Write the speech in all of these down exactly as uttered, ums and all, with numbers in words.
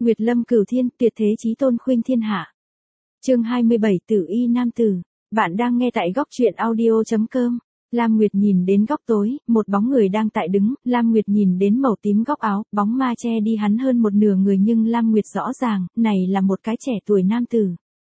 Nguyệt lâm cửu thiên, tuyệt thế chí tôn khuynh thiên hạ. Chương hai mươi bảy Tử y nam tử. Bạn đang nghe tại góc truyện audio chấm com. Lam Nguyệt nhìn đến góc tối, một bóng người đang tại đứng, Lam Nguyệt nhìn đến màu tím góc áo, bóng ma che đi hắn hơn một nửa người nhưng Lam Nguyệt rõ ràng, này là một cái trẻ tuổi nam tử.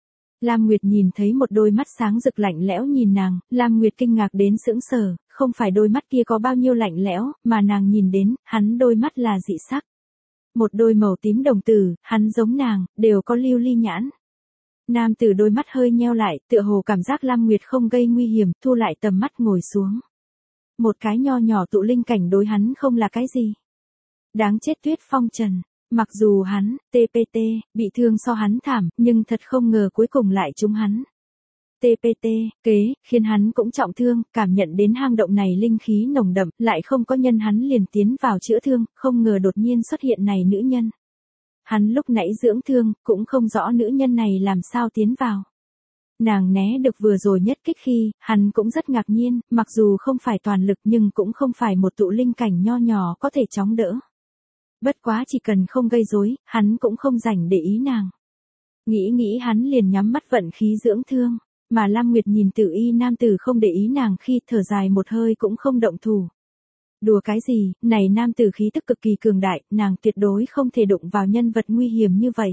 Lam Nguyệt nhìn thấy một đôi mắt sáng rực lạnh lẽo nhìn nàng, Lam Nguyệt kinh ngạc đến sững sờ, không phải đôi mắt kia có bao nhiêu lạnh lẽo, mà nàng nhìn đến, hắn đôi mắt là dị sắc. Một đôi màu tím đồng tử, hắn giống nàng, đều có lưu ly nhãn. Nam tử đôi mắt hơi nheo lại, tựa hồ cảm giác Lam Nguyệt không gây nguy hiểm, thu lại tầm mắt ngồi xuống. Một cái nho nhỏ tụ linh cảnh đối hắn không là cái gì. Đáng chết Tuyết Phong Trần, mặc dù hắn, tê pê tê, bị thương so hắn thảm, nhưng thật không ngờ cuối cùng lại trúng hắn. tê pê tê, kế, khiến hắn cũng trọng thương, cảm nhận đến hang động này linh khí nồng đậm, lại không có nhân hắn liền tiến vào chữa thương, không ngờ đột nhiên xuất hiện này nữ nhân. Hắn lúc nãy dưỡng thương, cũng không rõ nữ nhân này làm sao tiến vào. Nàng né được vừa rồi nhất kích khi, hắn cũng rất ngạc nhiên, mặc dù không phải toàn lực nhưng cũng không phải một tụ linh cảnh nho nhỏ có thể chống đỡ. Bất quá chỉ cần không gây rối, hắn cũng không rảnh để ý nàng. Nghĩ nghĩ hắn liền nhắm mắt vận khí dưỡng thương, mà Lam Nguyệt nhìn Tử y nam tử không để ý nàng khi thở dài một hơi cũng không động thủ. Đùa cái gì, này nam tử khí tức cực kỳ cường đại, nàng tuyệt đối không thể đụng vào nhân vật nguy hiểm như vậy.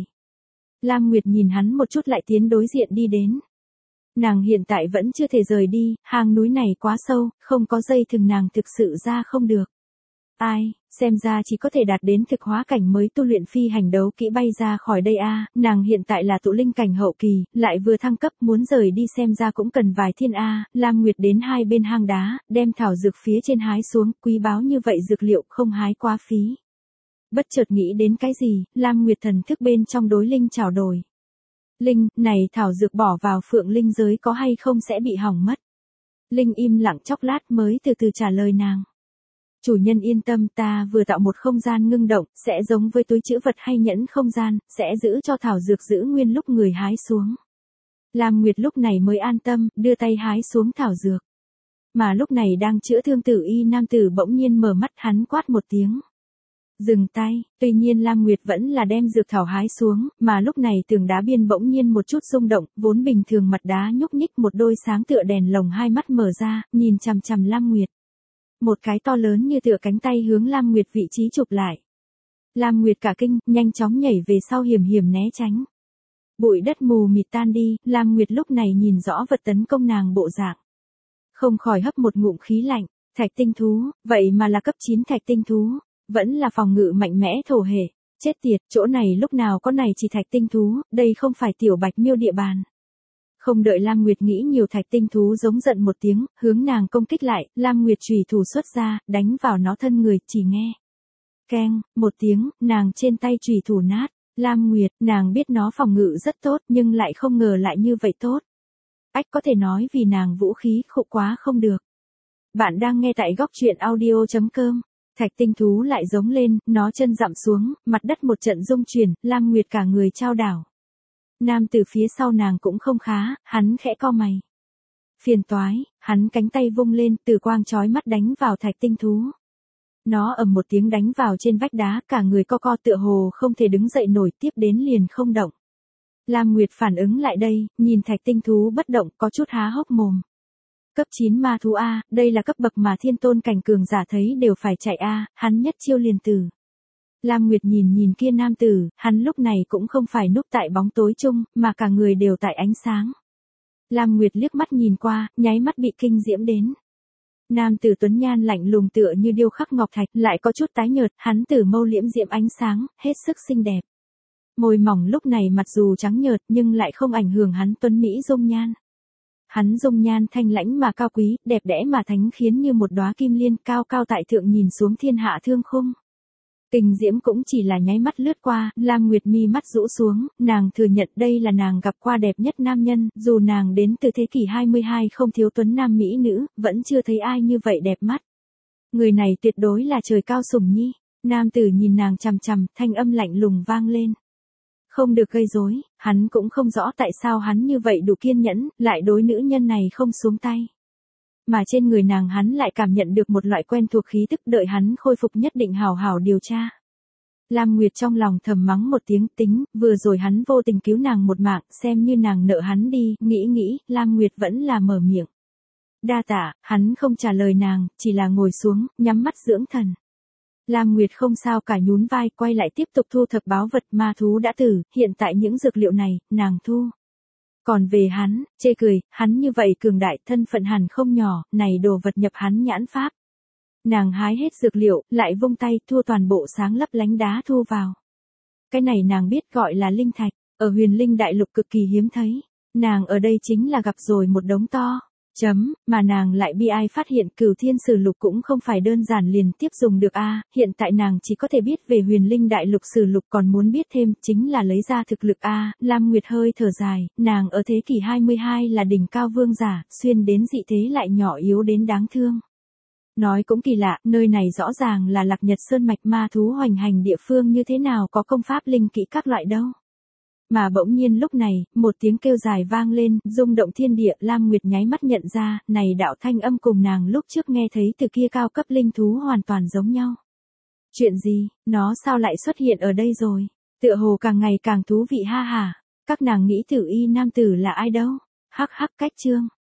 Lam Nguyệt nhìn hắn một chút lại tiến đối diện đi đến. Nàng hiện tại vẫn chưa thể rời đi, hang núi này quá sâu, không có dây thừng nàng thực sự ra không được. Ai, xem ra chỉ có thể đạt đến thực hóa cảnh mới tu luyện phi hành đấu kỹ bay ra khỏi đây a. À, nàng hiện tại là tụ linh cảnh hậu kỳ, lại vừa thăng cấp muốn rời đi xem ra cũng cần vài thiên a. À, Lam Nguyệt đến hai bên hang đá, đem thảo dược phía trên hái xuống, quý báu như vậy dược liệu không hái quá phí. Bất chợt nghĩ đến cái gì, Lam Nguyệt thần thức bên trong đối linh trao đổi. Linh, này thảo dược bỏ vào phượng linh giới có hay không sẽ bị hỏng mất. Linh im lặng chốc lát mới từ từ trả lời nàng. Chủ nhân yên tâm, ta vừa tạo một không gian ngưng động, sẽ giống với túi trữ vật hay nhẫn không gian, sẽ giữ cho thảo dược giữ nguyên lúc người hái xuống. Lam Nguyệt lúc này mới an tâm, đưa tay hái xuống thảo dược. Mà lúc này đang chữa thương Tử y nam tử bỗng nhiên mở mắt hắn quát một tiếng. Dừng tay, tuy nhiên Lam Nguyệt vẫn là đem dược thảo hái xuống, mà lúc này tường đá biên bỗng nhiên một chút rung động, vốn bình thường mặt đá nhúc nhích một đôi sáng tựa đèn lồng hai mắt mở ra, nhìn chằm chằm Lam Nguyệt. Một cái to lớn như tựa cánh tay hướng Lam Nguyệt vị trí chụp lại. Lam Nguyệt cả kinh, nhanh chóng nhảy về sau hiểm hiểm né tránh. Bụi đất mù mịt tan đi, Lam Nguyệt lúc này nhìn rõ vật tấn công nàng bộ dạng. Không khỏi hấp một ngụm khí lạnh, thạch tinh thú, vậy mà là cấp chín thạch tinh thú, vẫn là phòng ngự mạnh mẽ thổ hề. Chết tiệt, chỗ này lúc nào có này chỉ thạch tinh thú, đây không phải tiểu bạch miêu địa bàn. Không đợi Lam Nguyệt nghĩ nhiều thạch tinh thú giống giận một tiếng, hướng nàng công kích lại, Lam Nguyệt chùy thủ xuất ra, đánh vào nó thân người, chỉ nghe. Keng, một tiếng, nàng trên tay chùy thủ nát, Lam Nguyệt, nàng biết nó phòng ngự rất tốt nhưng lại không ngờ lại như vậy tốt. Ách có thể nói vì nàng vũ khí khụ quá không được. Bạn đang nghe tại góc truyện audio chấm com. Thạch tinh thú lại giống lên, nó chân dặm xuống, mặt đất một trận rung chuyển, Lam Nguyệt cả người chao đảo. Nam từ phía sau nàng cũng không khá, hắn khẽ co mày. Phiền toái, hắn cánh tay vung lên, từ quang chói mắt đánh vào thạch tinh thú. Nó ầm một tiếng đánh vào trên vách đá, cả người co co tựa hồ không thể đứng dậy nổi, tiếp đến liền không động. Lam Nguyệt phản ứng lại đây, nhìn thạch tinh thú bất động, có chút há hốc mồm. Cấp chín ma thú A, đây là cấp bậc mà thiên tôn cảnh cường giả thấy đều phải chạy A, hắn nhất chiêu liền tử. Lam Nguyệt nhìn nhìn kia nam tử, hắn lúc này cũng không phải núp tại bóng tối chung, mà cả người đều tại ánh sáng. Lam Nguyệt liếc mắt nhìn qua, nháy mắt bị kinh diễm đến. Nam tử tuấn nhan lạnh lùng tựa như điêu khắc ngọc thạch, lại có chút tái nhợt, hắn tử mâu liễm diễm ánh sáng, hết sức xinh đẹp. Môi mỏng lúc này mặc dù trắng nhợt nhưng lại không ảnh hưởng hắn tuấn mỹ dung nhan. Hắn dung nhan thanh lãnh mà cao quý, đẹp đẽ mà thánh khiến như một đóa kim liên cao cao tại thượng nhìn xuống thiên hạ thương khung. Kinh diễm cũng chỉ là nháy mắt lướt qua, Lam Nguyệt mi mắt rũ xuống, nàng thừa nhận đây là nàng gặp qua đẹp nhất nam nhân, dù nàng đến từ thế kỷ hai mươi hai không thiếu tuấn nam mỹ nữ, vẫn chưa thấy ai như vậy đẹp mắt. Người này tuyệt đối là trời cao sủng nhi. Nam tử nhìn nàng chằm chằm, thanh âm lạnh lùng vang lên. Không được gây rối, hắn cũng không rõ tại sao hắn như vậy đủ kiên nhẫn, lại đối nữ nhân này không xuống tay. Mà trên người nàng hắn lại cảm nhận được một loại quen thuộc khí tức, đợi hắn khôi phục nhất định hào hào điều tra. Lam Nguyệt trong lòng thầm mắng một tiếng, tính, vừa rồi hắn vô tình cứu nàng một mạng, xem như nàng nợ hắn đi, nghĩ nghĩ, Lam Nguyệt vẫn là mở miệng. Đa tạ, hắn không trả lời nàng, chỉ là ngồi xuống, nhắm mắt dưỡng thần. Lam Nguyệt không sao cả nhún vai, quay lại tiếp tục thu thập báu vật, ma thú đã tử, hiện tại những dược liệu này, nàng thu. Còn về hắn, chê cười, hắn như vậy cường đại, thân phận hẳn không nhỏ, này đồ vật nhập hắn nhãn pháp. Nàng hái hết dược liệu, lại vung tay, thua toàn bộ sáng lấp lánh đá thu vào. Cái này nàng biết gọi là linh thạch, ở huyền linh đại lục cực kỳ hiếm thấy. Nàng ở đây chính là gặp rồi một đống to. Chấm, mà nàng lại bi ai phát hiện Cửu Thiên Sử Lục cũng không phải đơn giản liền tiếp dùng được a, hiện tại nàng chỉ có thể biết về huyền linh đại lục Sử Lục, còn muốn biết thêm chính là lấy ra thực lực a. Lam Nguyệt hơi thở dài, nàng ở thế kỷ hai mươi hai là đỉnh cao vương giả, xuyên đến dị thế lại nhỏ yếu đến đáng thương. Nói cũng kỳ lạ, nơi này rõ ràng là Lạc Nhật Sơn mạch, ma thú hoành hành địa phương, như thế nào có công pháp linh kỹ các loại đâu. Mà bỗng nhiên lúc này, một tiếng kêu dài vang lên, rung động thiên địa. Lam Nguyệt nháy mắt nhận ra, này đạo thanh âm cùng nàng lúc trước nghe thấy từ kia cao cấp linh thú hoàn toàn giống nhau. Chuyện gì, nó sao lại xuất hiện ở đây rồi? Tựa hồ càng ngày càng thú vị ha ha. Các nàng nghĩ Tử Y nam tử là ai đâu? Hắc hắc cách chương.